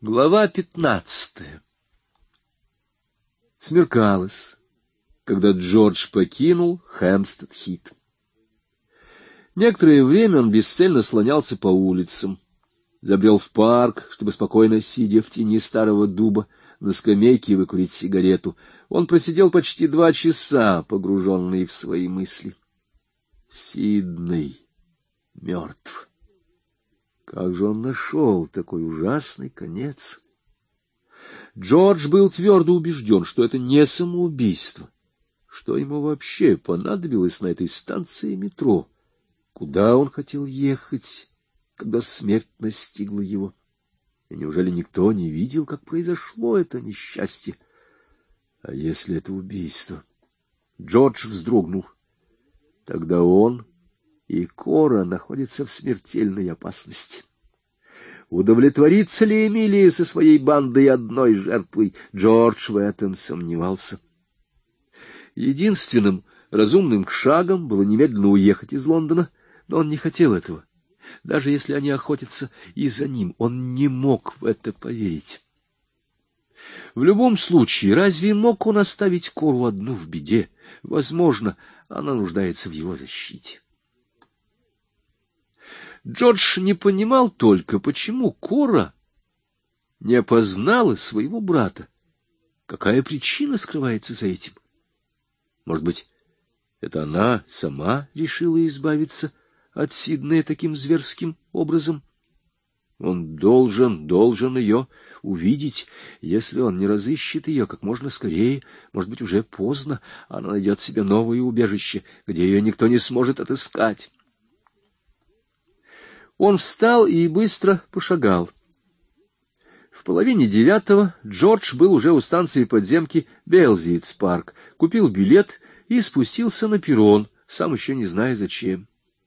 Глава 15. Смеркалось, когда Джордж покинул Хэмпстед-Хит. Некоторое время он бесцельно слонялся по улицам, забрел в парк, чтобы спокойно, сидя в тени старого дуба, на скамейке выкурить сигарету. Он просидел почти 2 часа, погруженный в свои мысли. Сидней мертв. Как же он нашел такой ужасный конец? Джордж был твердо убежден, что это не самоубийство. Что ему вообще понадобилось на этой станции метро? Куда он хотел ехать, когда смерть настигла его? И неужели никто не видел, как произошло это несчастье? А если это убийство? Джордж вздрогнул. Тогда он и Кора находятся в смертельной опасности. Удовлетворится ли Эмилия со своей бандой одной жертвой? Джордж в этом сомневался. Единственным разумным шагом было немедленно уехать из Лондона, но он не хотел этого. Даже если они охотятся и за ним, он не мог в это поверить. В любом случае, разве мог он оставить Кору одну в беде? Возможно, она нуждается в его защите. Джордж не понимал только, почему Кора не опознала своего брата. Какая причина скрывается за этим? Может быть, это она сама решила избавиться от Сиднея таким зверским образом? Он должен ее увидеть. Если он не разыщет ее как можно скорее, может быть, уже поздно, она найдет себе новое убежище, где ее никто не сможет отыскать. Он встал и быстро пошагал. В 8:30 Джордж был уже у станции подземки Белзиц-парк, купил билет и спустился на перрон, сам еще не зная зачем.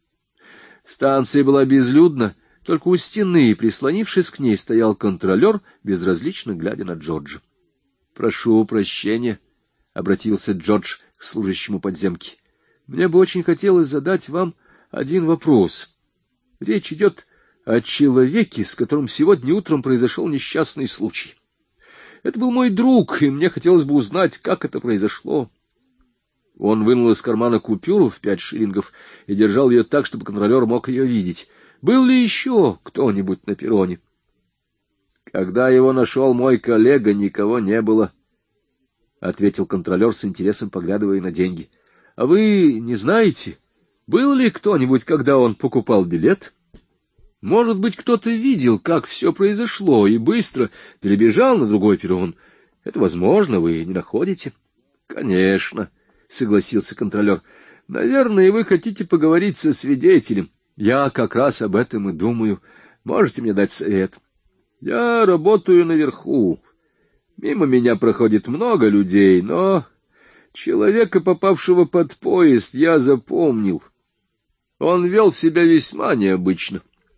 Станция была безлюдна, только у стены, прислонившись к ней, стоял контролер, безразлично глядя на Джорджа. — Прошу прощения, — обратился Джордж к служащему подземки. — Мне бы очень хотелось задать вам один вопрос. Речь идет о человеке, с которым сегодня утром произошел несчастный случай. Это был мой друг, и мне хотелось бы узнать, как это произошло. Он вынул из кармана купюру в 5 шиллингов и держал ее так, чтобы контролер мог ее видеть. Был ли еще кто-нибудь на перроне? Когда его нашел мой коллега, никого не было, — ответил контролер с интересом, поглядывая на деньги. — А вы не знаете, был ли кто-нибудь, когда он покупал билет? Может быть, кто-то видел, как все произошло, и быстро перебежал на другой перрон. Это возможно, вы не находите? — Конечно, — согласился контролер. — Наверное, вы хотите поговорить со свидетелем. Я как раз об этом и думаю. Можете мне дать совет? Я работаю наверху. Мимо меня проходит много людей, но человека, попавшего под поезд, я запомнил. Он вел себя весьма необычно.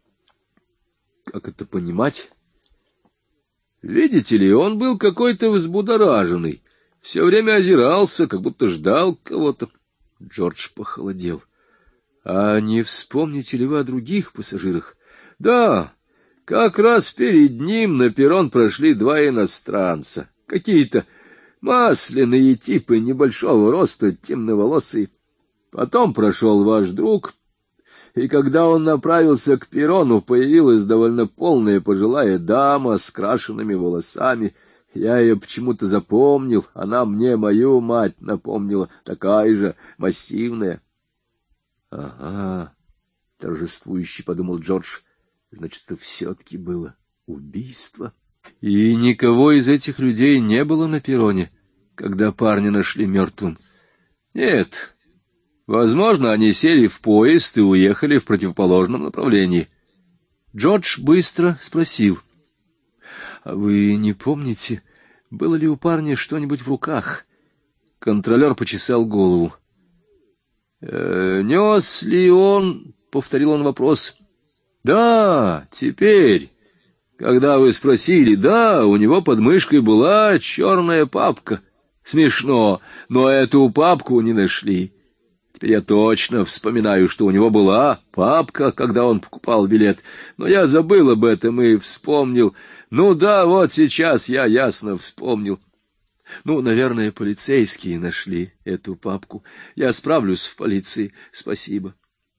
Как это понимать? Видите ли, он был какой-то взбудораженный, все время озирался, как будто ждал кого-то. Джордж похолодел. А не вспомните ли вы о других пассажирах? Да, как раз перед ним на перрон прошли 2 иностранца, какие-то масляные типы небольшого роста, темноволосые. Потом прошел ваш друг, и когда он направился к перрону, появилась довольно полная пожилая дама с крашенными волосами. Я ее почему-то запомнил, она мне мою мать напомнила, такая же массивная. — Ага, — торжествующе подумал Джордж, — значит, это все-таки было убийство. И никого из этих людей не было на перроне, когда парня нашли мертвым? Нет. Возможно, они сели в поезд и уехали в противоположном направлении. Джордж быстро спросил. — А вы не помните, было ли у парня что-нибудь в руках? Контролер почесал голову. — Нес ли он? — повторил он вопрос. — Да, теперь, когда вы спросили, да, у него под мышкой была черная папка. Смешно, но эту папку не нашли. Теперь я точно вспоминаю, что у него была папка, когда он покупал билет, но я забыл об этом и вспомнил. Ну да, вот сейчас я ясно вспомнил. Ну, наверное, полицейские нашли эту папку. Я справлюсь в полиции. Спасибо.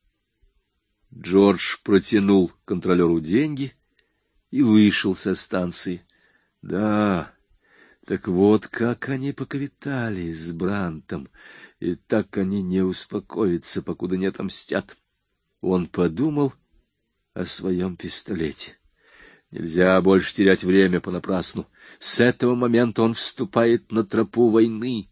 Джордж протянул контролеру деньги и вышел со станции. Да, так вот как они поквитались с Брантом, и так они не успокоятся, покуда не отомстят. Он подумал о своем пистолете. Нельзя больше терять время понапрасну. С этого момента он вступает на тропу войны.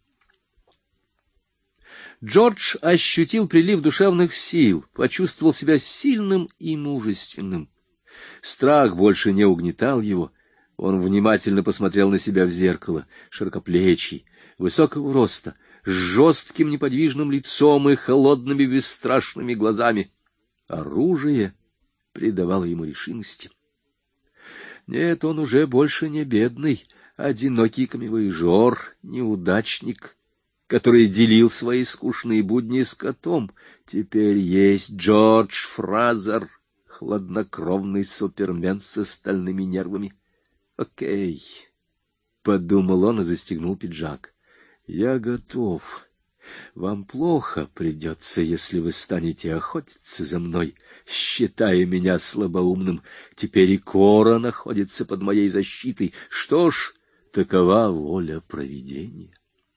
Джордж ощутил прилив душевных сил, почувствовал себя сильным и мужественным. Страх больше не угнетал его. Он внимательно посмотрел на себя в зеркало, широкоплечий, высокого роста, с жестким неподвижным лицом и холодными бесстрашными глазами. Оружие придавало ему решимости. Нет, он уже больше не бедный, одинокий камевояжер, неудачник, который делил свои скучные будни с котом. Теперь есть Джордж Фразер, хладнокровный супермен со стальными нервами. Окей, — подумал он и застегнул пиджак. Я готов. Вам плохо придется, если вы станете охотиться за мной, считая меня слабоумным. Теперь и Кора находится под моей защитой. Что ж, такова воля провидения.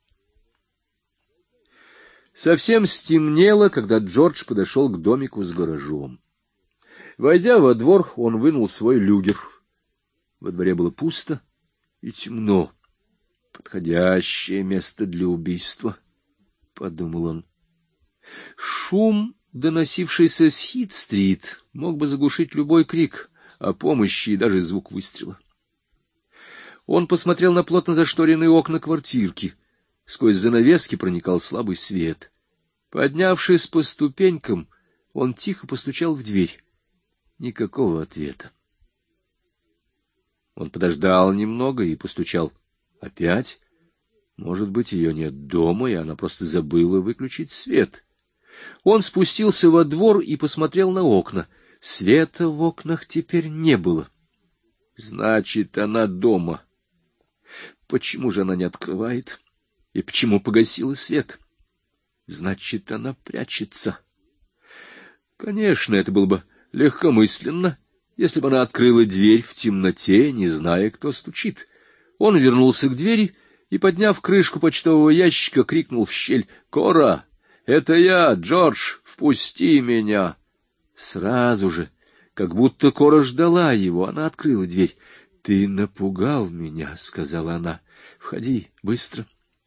Совсем стемнело, когда Джордж подошел к домику с гаражом. Войдя во двор, он вынул свой люгер. Во дворе было пусто и темно. Подходящее место для убийства, — подумал он. Шум, доносившийся с Хит-стрит, мог бы заглушить любой крик о помощи и даже звук выстрела. Он посмотрел на плотно зашторенные окна квартирки. Сквозь занавески проникал слабый свет. Поднявшись по ступенькам, он тихо постучал в дверь. Никакого ответа. Он подождал немного и постучал опять. Может быть, ее нет дома, и она просто забыла выключить свет. Он спустился во двор и посмотрел на окна. Света в окнах теперь не было. Значит, она дома. Почему же она не открывает? И почему погасила свет? Значит, она прячется. Конечно, это было бы легкомысленно, если бы она открыла дверь в темноте, не зная, кто стучит. Он вернулся к двери и, подняв крышку почтового ящика, крикнул в щель: «Кора, это я, Джордж, впусти меня!» Сразу же, как будто Кора ждала его, она открыла дверь. «Ты напугал меня», — сказала она. «Входи, быстро».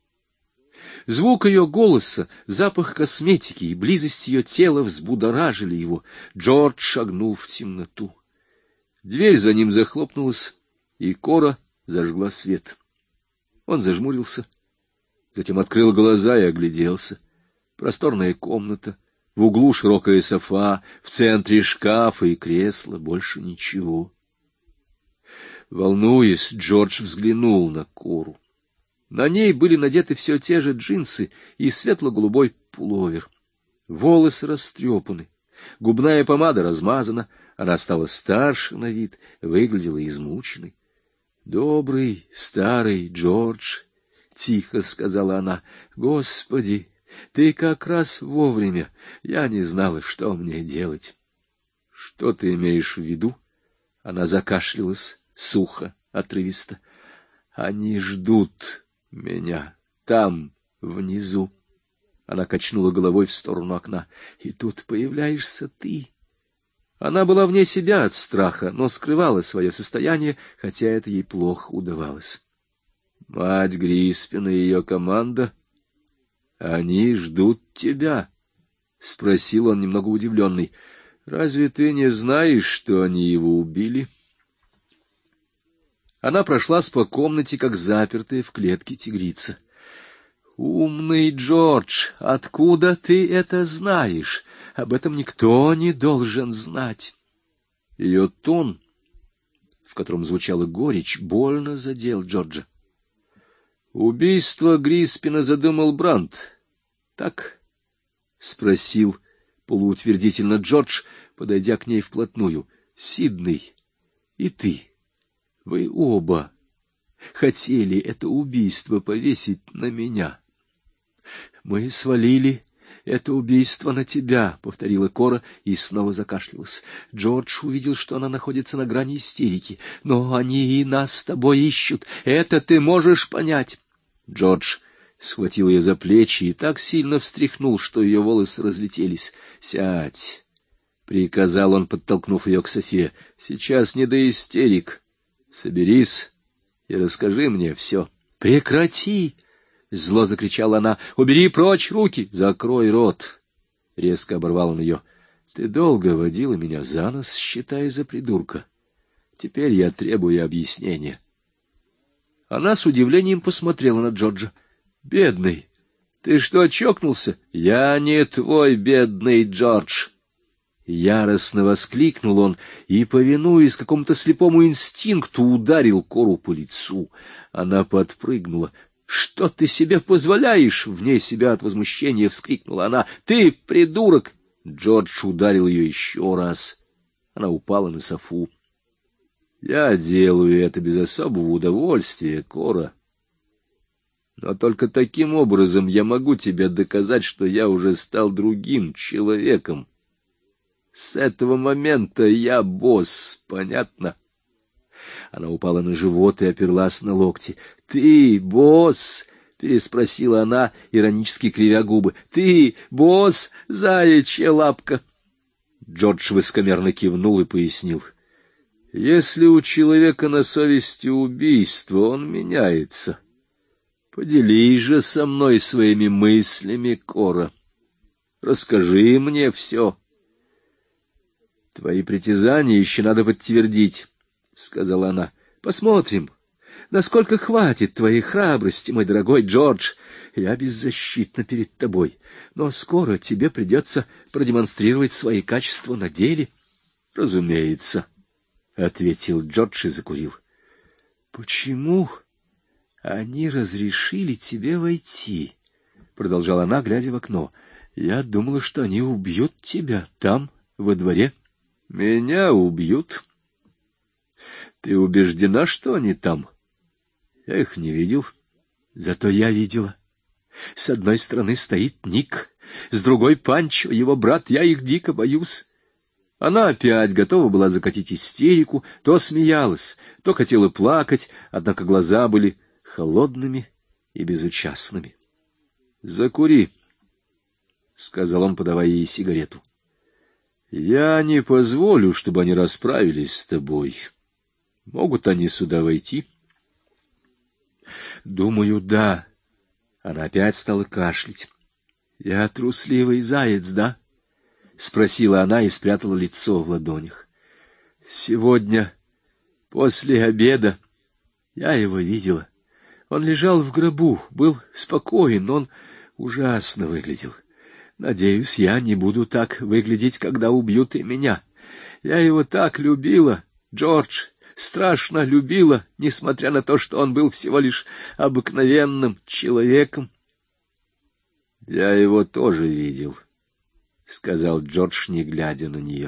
Звук ее голоса, запах косметики и близость ее тела взбудоражили его. Джордж шагнул в темноту. Дверь за ним захлопнулась, и Кора зажгла свет. Он зажмурился, затем открыл глаза и огляделся. Просторная комната, в углу широкая софа, в центре шкаф и кресло, больше ничего. Волнуясь, Джордж взглянул на Кору. На ней были надеты все те же джинсы и светло-голубой пуловер. Волосы растрепаны, губная помада размазана, она стала старше на вид, выглядела измученной. — Добрый старый Джордж, — тихо сказала она, — Господи, ты как раз вовремя, я не знала, что мне делать. — Что ты имеешь в виду? Она закашлялась сухо, отрывисто. — Они ждут меня там, внизу. Она качнула головой в сторону окна. И тут появляешься ты. Она была вне себя от страха, но скрывала свое состояние, хотя это ей плохо удавалось. Мать Гриспин и ее команда, они ждут тебя, — спросил он, немного удивленный. — Разве ты не знаешь, что они его убили? Она прошлась по комнате, как запертая в клетке тигрица. — Умный Джордж, откуда ты это знаешь? Об этом никто не должен знать. Ее тон, в котором звучала горечь, больно задел Джорджа. Убийство Гриспина задумал Брандт. Так, спросил полуутвердительно Джордж, подойдя к ней вплотную. — Сидней и ты, вы оба хотели это убийство повесить на меня. — Мы свалили это убийство на тебя, — повторила Кора и снова закашлялась. Джордж увидел, что она находится на грани истерики. — Но они и нас с тобой ищут. Это ты можешь понять. Джордж схватил ее за плечи и так сильно встряхнул, что ее волосы разлетелись. — Сядь, — приказал он, подтолкнув ее к Софе. — Сейчас не до истерик. Соберись и расскажи мне все. — Прекрати! — зло закричала она. — Убери прочь руки! — Закрой рот! — резко оборвал он ее. — Ты долго водила меня за нос, считая за придурка. Теперь я требую объяснения. Она с удивлением посмотрела на Джорджа. — Бедный, ты что, чокнулся? — Я не твой бедный Джордж! Яростно воскликнул он и, повинуясь какому-то слепому инстинкту, ударил Кору по лицу. Она подпрыгнула. — Что ты себе позволяешь? — вне себя от возмущения вскрикнула она. — Ты придурок! Джордж ударил ее еще раз. Она упала на софу. — Я делаю это без особого удовольствия, Кора. Но только таким образом я могу тебе доказать, что я уже стал другим человеком. С этого момента я босс, понятно? Она упала на живот и оперлась на локти. — Ты босс? — переспросила она, иронически кривя губы. — Ты босс, заячья лапка? Джордж высокомерно кивнул и пояснил. — Если у человека на совести убийство, он меняется. Поделись же со мной своими мыслями, Кора. Расскажи мне все. — Твои притязания еще надо подтвердить, — сказала она. — Посмотрим, насколько хватит твоей храбрости, мой дорогой Джордж. Я беззащитна перед тобой, но скоро тебе придется продемонстрировать свои качества на деле. — Разумеется, — ответил Джордж и закурил. — Почему они разрешили тебе войти? — продолжала она, глядя в окно. — Я думала, что они убьют тебя там, во дворе. — Меня убьют. Ты убеждена, что они там? Я их не видел. Зато я видела. С одной стороны стоит Ник, с другой Панчо, его брат. Я их дико боюсь. Она опять готова была закатить истерику, то смеялась, то хотела плакать, однако глаза были холодными и безучастными. — Закури, — сказал он, подавая ей сигарету. — Я не позволю, чтобы они расправились с тобой. Могут они сюда войти? — Думаю, да. Она опять стала кашлять. — Я трусливый заяц, да? — спросила она и спрятала лицо в ладонях. — Сегодня, после обеда, я его видела. Он лежал в гробу, был спокоен, он ужасно выглядел. Надеюсь, я не буду так выглядеть, когда убьют и меня. Я его так любила, Джордж, страшно любила, несмотря на то, что он был всего лишь обыкновенным человеком. — Я его тоже видел, — сказал Джордж, не глядя на нее.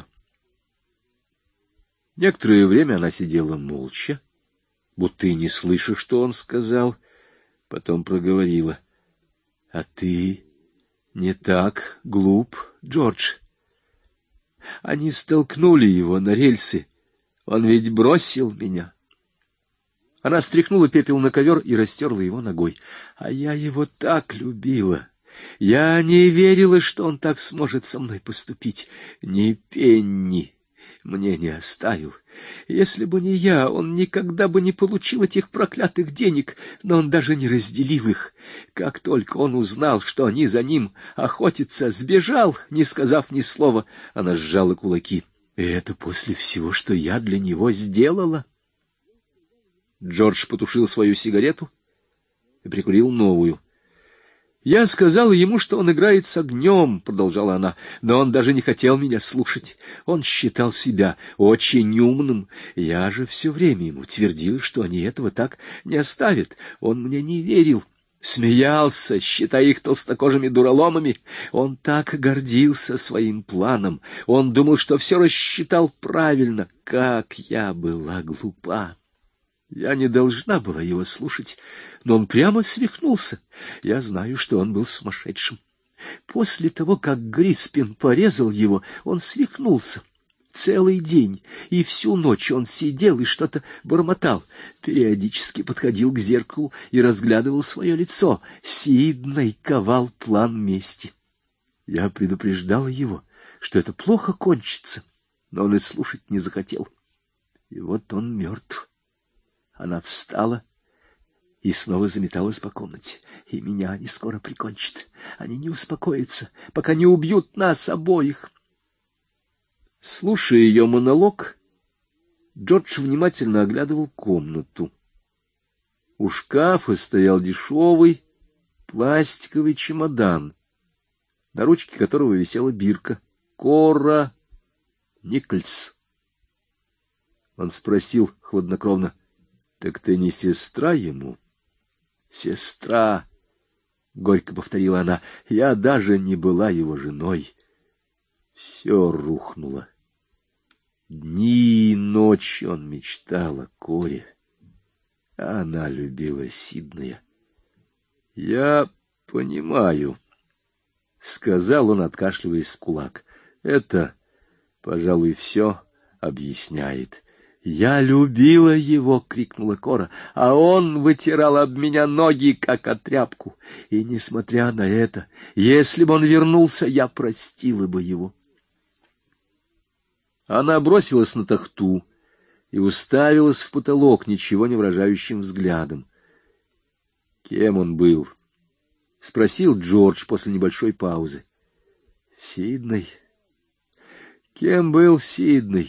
Некоторое время она сидела молча, будто и не слыша, что он сказал, потом проговорила. — А ты не так глуп, Джордж. Они столкнули его на рельсы. Он ведь бросил меня. Она стряхнула пепел на ковер и растерла его ногой. А я его так любила. Я не верила, что он так сможет со мной поступить. Ни пенни мне не оставил. Если бы не я, он никогда бы не получил этих проклятых денег, но он даже не разделил их. Как только он узнал, что они за ним охотятся, сбежал, не сказав ни слова. Она сжала кулаки. И это после всего, что я для него сделала. Джордж потушил свою сигарету и прикурил новую. «Я сказала ему, что он играет с огнем», — продолжала она, — «но он даже не хотел меня слушать. Он считал себя очень умным. Я же все время ему твердила, что они этого так не оставят. Он мне не верил. смеялся, считая их толстокожими дураломами. Он так гордился своим планом. Он думал, что все рассчитал правильно. Как я была глупа! Я не должна была его слушать, но он прямо свихнулся. Я знаю, что он был сумасшедшим. После того, как Гриспин порезал его, он свихнулся. Целый день и всю ночь он сидел и что-то бормотал. Периодически подходил к зеркалу и разглядывал свое лицо. Сидней ковал план мести. Я предупреждала его, что это плохо кончится, но он и слушать не захотел. И вот он мертв. Она встала и снова заметалась по комнате. И меня они скоро прикончат. Они не успокоятся, пока не убьют нас обоих. Слушая ее монолог, Джордж внимательно оглядывал комнату. У шкафа стоял дешевый пластиковый чемодан, на ручке которого висела бирка Кора Никольс. Он спросил хладнокровно: — Так ты не сестра ему? — Сестра, — горько повторила она, — я даже не была его женой. Все рухнуло. Дни и ночи он мечтал о Коре, а она любила Сиднея. — Я понимаю, — сказал он, откашливаясь в кулак. — Это, пожалуй, все объясняет. — Я любила его, — крикнула Кора, — а он вытирал об меня ноги, как о тряпку. И, несмотря на это, если бы он вернулся, я простила бы его. Она бросилась на тахту и уставилась в потолок ничего не выражающим взглядом. — Кем он был? — спросил Джордж после небольшой паузы. — Сидней. Кем был Сидней?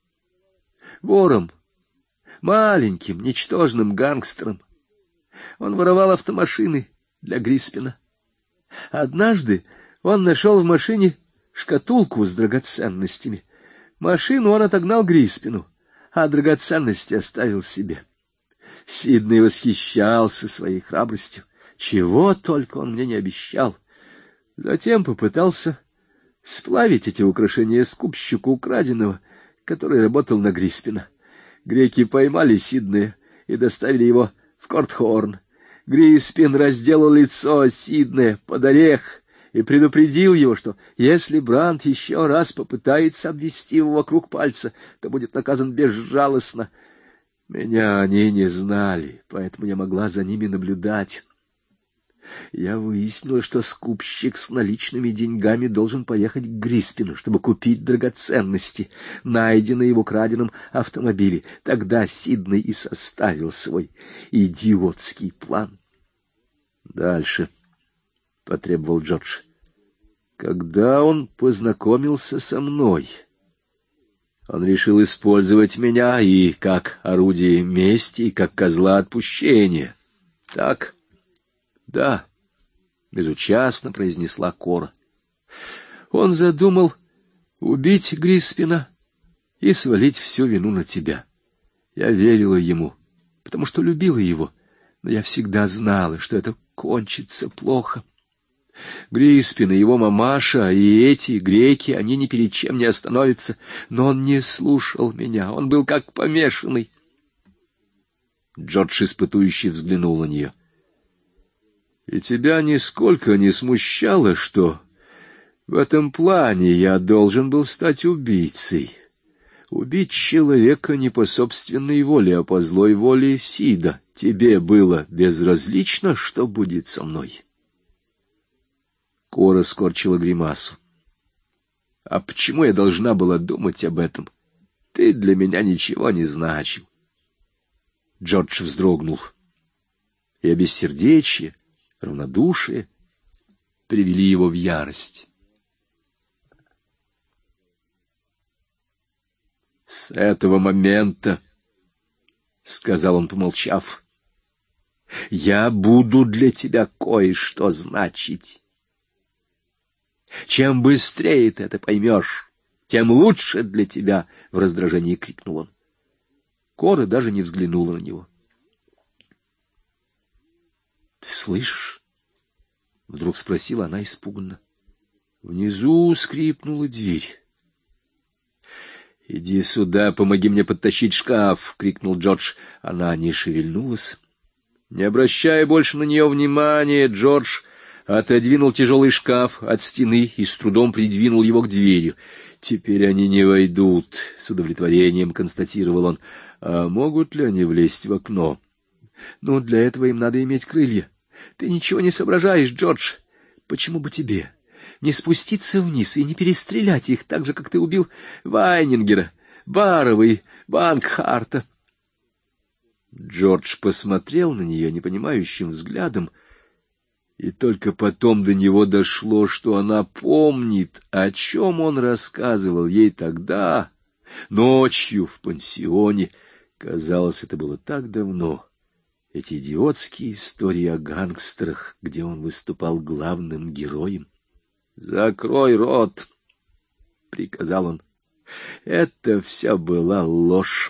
Вором, маленьким, ничтожным гангстером. Он воровал автомашины для Гриспина. Однажды он нашел в машине шкатулку с драгоценностями. Машину он отогнал Гриспину, а драгоценности оставил себе. Сидней восхищался своей храбростью. Чего только он мне не обещал. Затем попытался сплавить эти украшения скупщику украденного, который работал на Гриспина. Греки поймали Сиднея и доставили его в Кортхорн. Гриспин разделал лицо Сиднея под орех и предупредил его, что если Брандт еще раз попытается обвести его вокруг пальца, то будет наказан безжалостно. Меня они не знали, поэтому я могла за ними наблюдать. Я выяснила, что скупщик с наличными деньгами должен поехать к Гриспину, чтобы купить драгоценности, найденные в украденном автомобиле. Тогда Сидней и составил свой идиотский план. — Дальше, — потребовал Джордж. — Когда он познакомился со мной, он решил использовать меня и как орудие мести, и как козла отпущения. Так? — Да, — безучастно произнесла Кора. Он задумал убить Гриспина и свалить всю вину на тебя. Я верила ему, потому что любила его, но я всегда знала, что это кончится плохо. Гриспин и его мамаша, и эти греки, они ни перед чем не остановятся, но он не слушал меня, он был как помешанный. Джордж испытующе взглянул на нее. — И тебя нисколько не смущало, что в этом плане я должен был стать убийцей? Убить человека не по собственной воле, а по злой воле Сида. Тебе было безразлично, что будет со мной? Кора скорчила гримасу. — А почему я должна была думать об этом? Ты для меня ничего не значил. Джордж вздрогнул. И бессердечие, равнодушие привели его в ярость. — С этого момента, — сказал он, помолчав, — я буду для тебя кое-что значить. Чем быстрее ты это поймешь, тем лучше для тебя, — в раздражении крикнул он. Кора даже не взглянула на него. — Ты слышишь? — вдруг спросила она испуганно. Внизу скрипнула дверь. — Иди сюда, помоги мне подтащить шкаф! — крикнул Джордж. Она не шевельнулась. Не обращая больше на нее внимания, Джордж отодвинул тяжелый шкаф от стены и с трудом придвинул его к двери. «Теперь они не войдут», — с удовлетворением констатировал он. «А могут ли они влезть в окно?» «Ну, для этого им надо иметь крылья. Ты ничего не соображаешь, Джордж. Почему бы тебе не спуститься вниз и не перестрелять их так же, как ты убил Вайнингера, Баррова и Банкхарта?» Джордж посмотрел на нее непонимающим взглядом, и только потом до него дошло, что она помнит, о чем он рассказывал ей тогда, ночью в пансионе. Казалось, это было так давно. Эти идиотские истории о гангстерах, где он выступал главным героем. «Закрой рот!» — приказал он. «Это вся была ложь.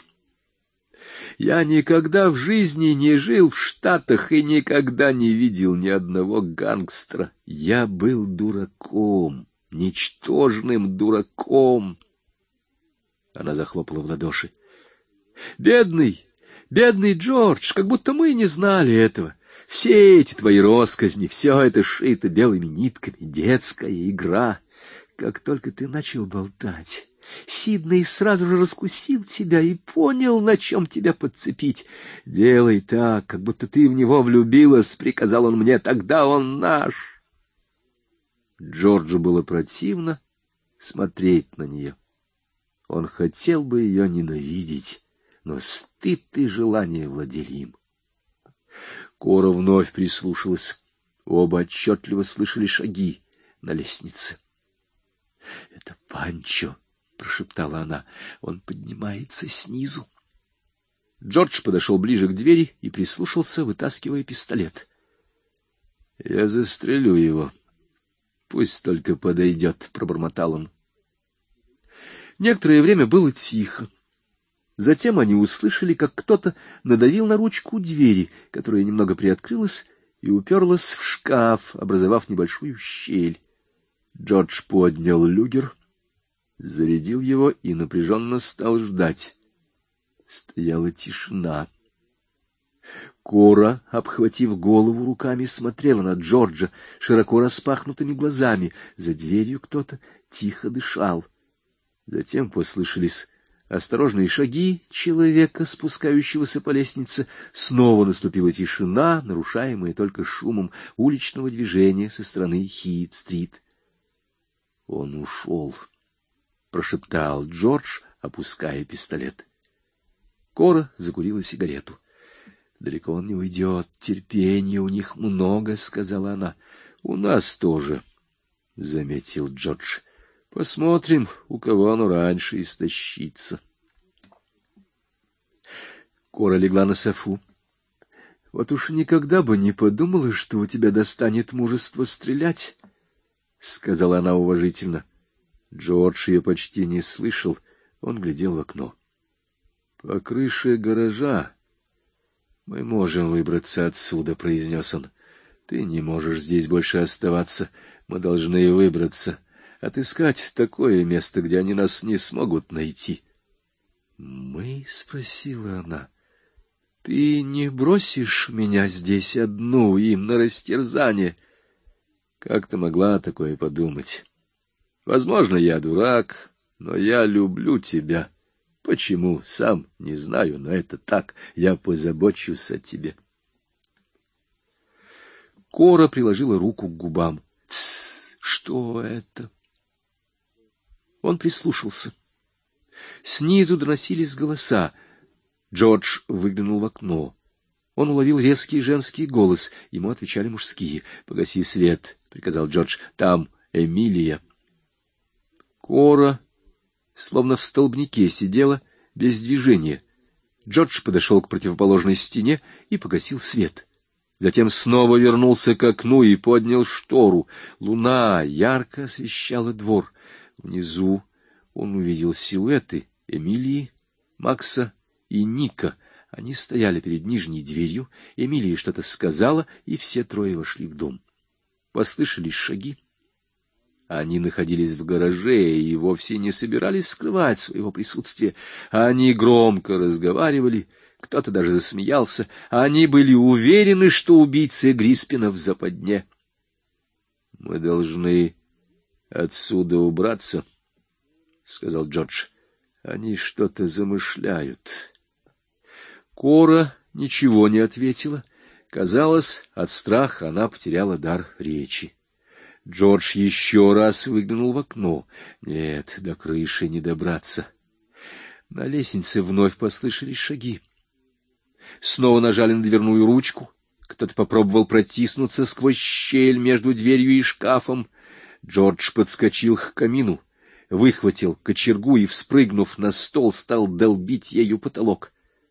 Я никогда в жизни не жил в Штатах и никогда не видел ни одного гангстера. Я был дураком, ничтожным дураком». Она захлопала в ладоши. «Бедный, бедный Джордж, как будто мы не знали этого. Все эти твои россказни, все это шито белыми нитками, детская игра. Как только ты начал болтать, Сидней сразу же раскусил тебя и понял, на чем тебя подцепить. «Делай так, как будто ты в него влюбилась», — приказал он мне, — «тогда он наш». Джорджу было противно смотреть на нее. Он хотел бы ее ненавидеть, но стыд и желание владели им. Кора вновь прислушалась. Оба отчетливо слышали шаги на лестнице. — Это Панчо, — прошептала она. — Он поднимается снизу. Джордж подошел ближе к двери и прислушался, вытаскивая пистолет. — Я застрелю его. Пусть только подойдет, — пробормотал он. Некоторое время было тихо. Затем они услышали, как кто-то надавил на ручку двери, которая немного приоткрылась и уперлась в шкаф, образовав небольшую щель. Джордж поднял люгер, зарядил его и напряженно стал ждать. Стояла тишина. Кора, обхватив голову руками, смотрела на Джорджа широко распахнутыми глазами. За дверью кто-то тихо дышал. Затем послышались осторожные шаги человека, спускающегося по лестнице. Снова наступила тишина, нарушаемая только шумом уличного движения со стороны Хит-стрит. — Он ушел, — прошептал Джордж, опуская пистолет. Кора закурила сигарету. — Далеко он не уйдет, терпения у них много, — сказала она. — У нас тоже, — заметил Джордж. — Посмотрим, у кого оно раньше истощится. Кора легла на софу. — Вот уж никогда бы не подумала, что у тебя достанет мужество стрелять, — сказала она уважительно. Джордж ее почти не слышал, он глядел в окно. — По крыше гаража мы можем выбраться отсюда, — произнес он. — Ты не можешь здесь больше оставаться, мы должны выбраться. Отыскать такое место, где они нас не смогут найти. — Мы? — спросила она. — Ты не бросишь меня здесь одну им на растерзание? Как ты могла такое подумать? Возможно, я дурак, но я люблю тебя. Почему? Сам не знаю, но это так. Я позабочусь о тебе. Кора приложила руку к губам. — Тссс! Что это? Он прислушался. Снизу доносились голоса. Джордж выглянул в окно. Он уловил резкий женский голос. Ему отвечали мужские. — Погаси свет, — приказал Джордж. — Там Эмилия. Кора, словно в столбнике, сидела без движения. Джордж подошел к противоположной стене и погасил свет. Затем снова вернулся к окну и поднял штору. Луна ярко освещала двор. Внизу он увидел силуэты Эмилии, Макса и Ника. Они стояли перед нижней дверью, Эмилия что-то сказала, и все трое вошли в дом. Послышались шаги. Они находились в гараже и вовсе не собирались скрывать своего присутствия. Они громко разговаривали, кто-то даже засмеялся. Они были уверены, что убийца Гриспина в западне. — Мы должны отсюда убраться, — сказал Джордж. — Они что-то замышляют. Кора ничего не ответила. Казалось, от страха она потеряла дар речи. Джордж еще раз выглянул в окно. Нет, до крыши не добраться. На лестнице вновь послышались шаги. Снова нажали на дверную ручку. Кто-то попробовал протиснуться сквозь щель между дверью и шкафом. Джордж подскочил к камину, выхватил кочергу и, вспрыгнув на стол, стал долбить ею потолок.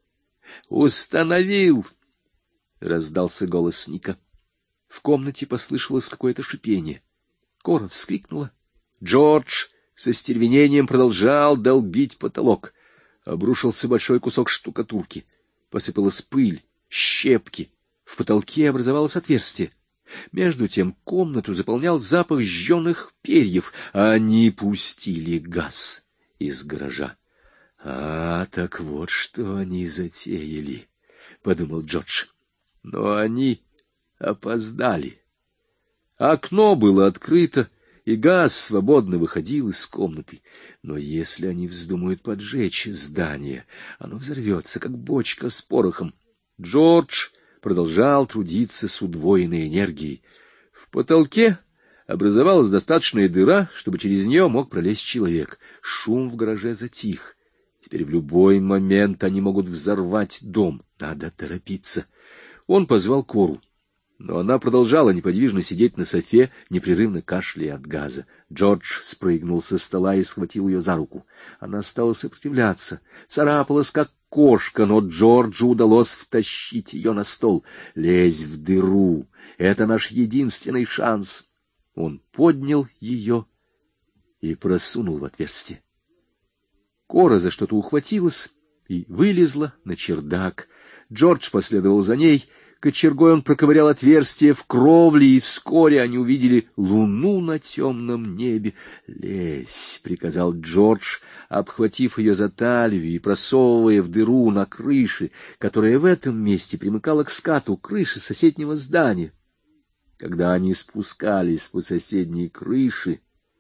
«Установил!» — раздался голос Ника. В комнате послышалось какое-то шипение. Кора вскрикнула. Джордж со стервенением продолжал долбить потолок. Обрушился большой кусок штукатурки. Посыпалась пыль, щепки. В потолке образовалось отверстие. Между тем комнату заполнял запах жженых перьев, а они пустили газ из гаража. — А, так вот что они затеяли, — подумал Джордж. Но они опоздали. Окно было открыто, и газ свободно выходил из комнаты. Но если они вздумают поджечь здание, оно взорвется, как бочка с порохом. Джордж продолжал трудиться с удвоенной энергией. В потолке образовалась достаточная дыра, чтобы через нее мог пролезть человек. Шум в гараже затих. Теперь в любой момент они могут взорвать дом. Надо торопиться. Он позвал Кору, но она продолжала неподвижно сидеть на софе, непрерывно кашляя от газа. Джордж спрыгнул со стола и схватил ее за руку. Она стала сопротивляться, царапалась, как кошка, но Джорджу удалось втащить ее на стол. «Лезь в дыру! Это наш единственный шанс!» Он поднял ее и просунул в отверстие. Кора за что-то ухватилась и вылезла на чердак. Джордж последовал за ней. Кочергой он проковырял отверстие в кровле, и вскоре они увидели луну на темном небе. «Лезь!» — приказал Джордж, обхватив ее за талию и просовывая в дыру на крыше, которая в этом месте примыкала к скату крыши соседнего здания. Когда они спускались по соседней крыше,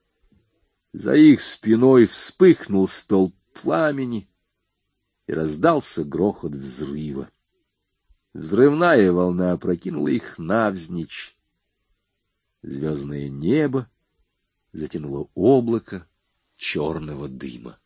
за их спиной вспыхнул столб пламени, и раздался грохот взрыва. Взрывная волна опрокинула их навзничь. Звездное небо затянуло облако черного дыма.